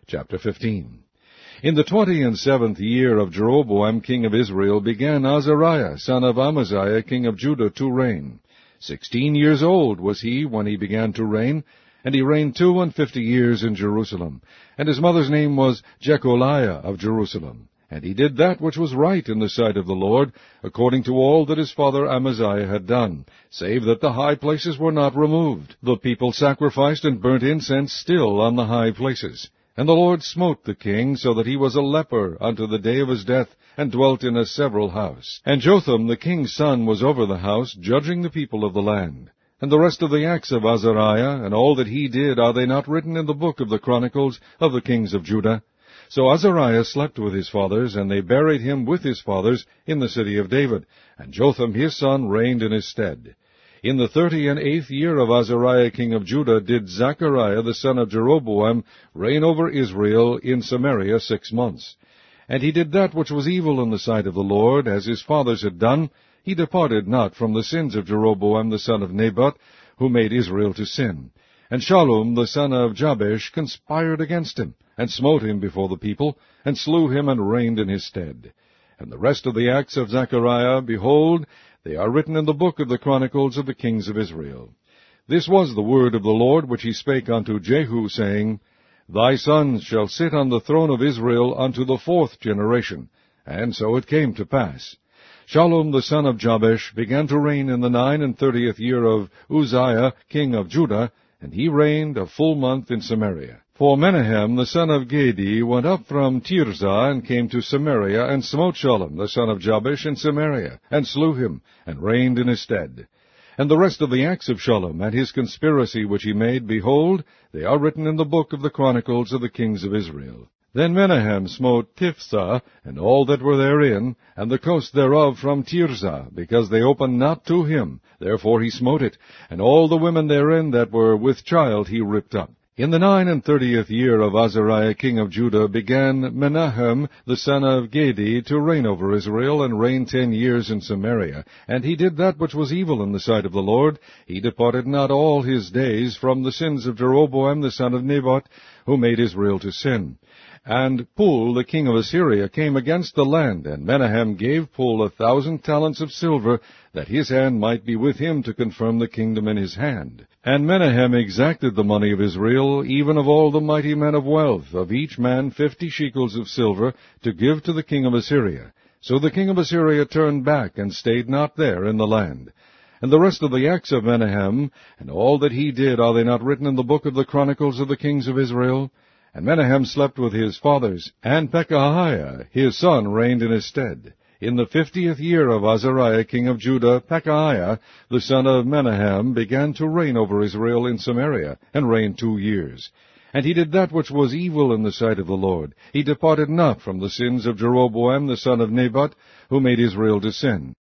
Chapter 15. In the 27th year of Jeroboam king of Israel began Azariah son of Amaziah king of Judah to reign. 16 years old was he when he began to reign, and he reigned 52 years in Jerusalem. And his mother's name was Jecholiah of Jerusalem. And he did that which was right in the sight of the Lord, according to all that his father Amaziah had done, save that the high places were not removed. The people sacrificed and burnt incense still on the high places. And the Lord smote the king, so that he was a leper unto the day of his death, and dwelt in a several house. And Jotham the king's son was over the house, judging the people of the land. And the rest of the acts of Azariah, and all that he did, are they not written in the book of the Chronicles of the kings of Judah? So Azariah slept with his fathers, and they buried him with his fathers in the city of David. And Jotham his son reigned in his stead. In the 38th year of Azariah king of Judah did Zechariah the son of Jeroboam reign over Israel in Samaria 6 months. And he did that which was evil in the sight of the Lord, as his fathers had done. He departed not from the sins of Jeroboam the son of Nebat, who made Israel to sin. And Shallum the son of Jabesh conspired against him, and smote him before the people, and slew him, and reigned in his stead. And the rest of the acts of Zechariah, behold, they are written in the book of the Chronicles of the kings of Israel. This was the word of the Lord which he spake unto Jehu, saying, Thy sons shall sit on the throne of Israel unto the 4th generation. And so it came to pass. Shallum the son of Jabesh began to reign in the 39th year of Uzziah king of Judah, and he reigned a full month in Samaria. For Menahem the son of Gedi went up from Tirzah, and came to Samaria, and smote Shallum the son of Jabesh in Samaria, and slew him, and reigned in his stead. And the rest of the acts of Shallum, and his conspiracy which he made, behold, they are written in the book of the Chronicles of the kings of Israel. Then Menahem smote Tiphsah, and all that were therein, and the coast thereof from Tirzah, because they opened not to him. Therefore he smote it, and all the women therein that were with child he ripped up. In the 39th year of Azariah king of Judah began Menahem the son of Gedi to reign over Israel, and reigned 10 years in Samaria. And he did that which was evil in the sight of the Lord. He departed not all his days from the sins of Jeroboam the son of Nebat, who made Israel to sin. And Pul the king of Assyria came against the land, and Menahem gave Pul 1,000 talents of silver, that his hand might be with him to confirm the kingdom in his hand. And Menahem exacted the money of Israel, even of all the mighty men of wealth, of each man 50 shekels of silver, to give to the king of Assyria. So the king of Assyria turned back, and stayed not there in the land. And the rest of the acts of Menahem, and all that he did, are they not written in the book of the Chronicles of the kings of Israel? And Menahem slept with his fathers, and Pekahiah his son reigned in his stead. In the 50th year of Azariah king of Judah, Pekahiah the son of Menahem began to reign over Israel in Samaria, and reigned 2 years. And he did that which was evil in the sight of the Lord. He departed not from the sins of Jeroboam the son of Nebat, who made Israel to sin.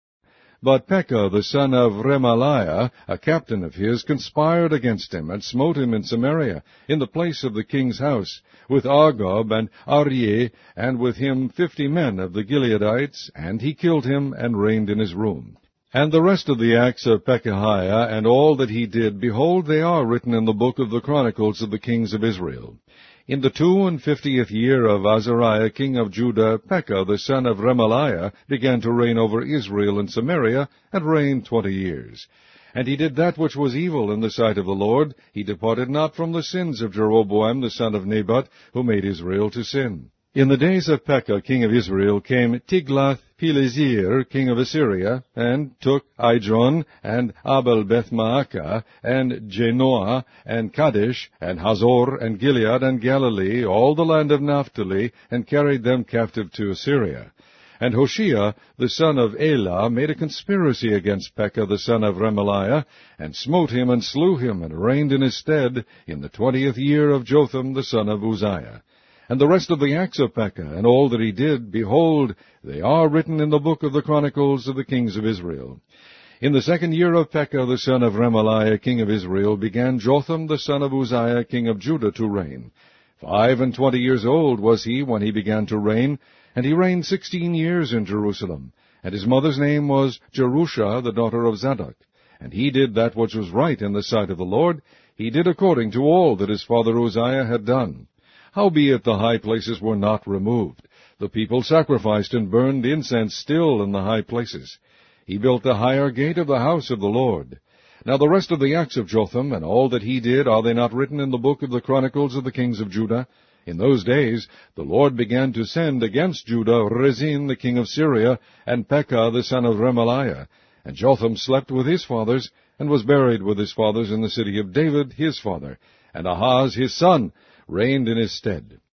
But Pekah the son of Remaliah, a captain of his, conspired against him, and smote him in Samaria, in the place of the king's house, with Argob and Aryeh, and with him 50 men of the Gileadites, and he killed him, and reigned in his room. And the rest of the acts of Pekahiah, and all that he did, behold, they are written in the book of the Chronicles of the kings of Israel. In the 52nd year of Azariah king of Judah, Pekah the son of Remaliah began to reign over Israel in Samaria, and reigned 20 years. And he did that which was evil in the sight of the Lord. He departed not from the sins of Jeroboam the son of Nebat, who made Israel to sin. In the days of Pekah king of Israel came Tiglath-Pileser king of Assyria, and took Ijon, and Abel-Beth-Maacah, and Janoah, and Kadesh, and Hazor, and Gilead, and Galilee, all the land of Naphtali, and carried them captive to Assyria. And Hoshea the son of Elah made a conspiracy against Pekah the son of Remaliah, and smote him, and slew him, and reigned in his stead, in the 20th year of Jotham the son of Uzziah. And the rest of the acts of Pekah, and all that he did, behold, they are written in the book of the Chronicles of the kings of Israel. In the 2nd year of Pekah the son of Remaliah king of Israel began Jotham the son of Uzziah king of Judah to reign. 25 years old was he when he began to reign, and he reigned 16 years in Jerusalem. And his mother's name was Jerusha, the daughter of Zadok. And he did that which was right in the sight of the Lord. He did according to all that his father Uzziah had done. Howbeit the high places were not removed. The people sacrificed and burned incense still in the high places. He built the higher gate of the house of the Lord. Now the rest of the acts of Jotham, and all that he did, are they not written in the book of the Chronicles of the kings of Judah? In those days the Lord began to send against Judah Rezin the king of Syria, and Pekah the son of Remaliah. And Jotham slept with his fathers, and was buried with his fathers in the city of David his father. And Ahaz his son reigned in his stead.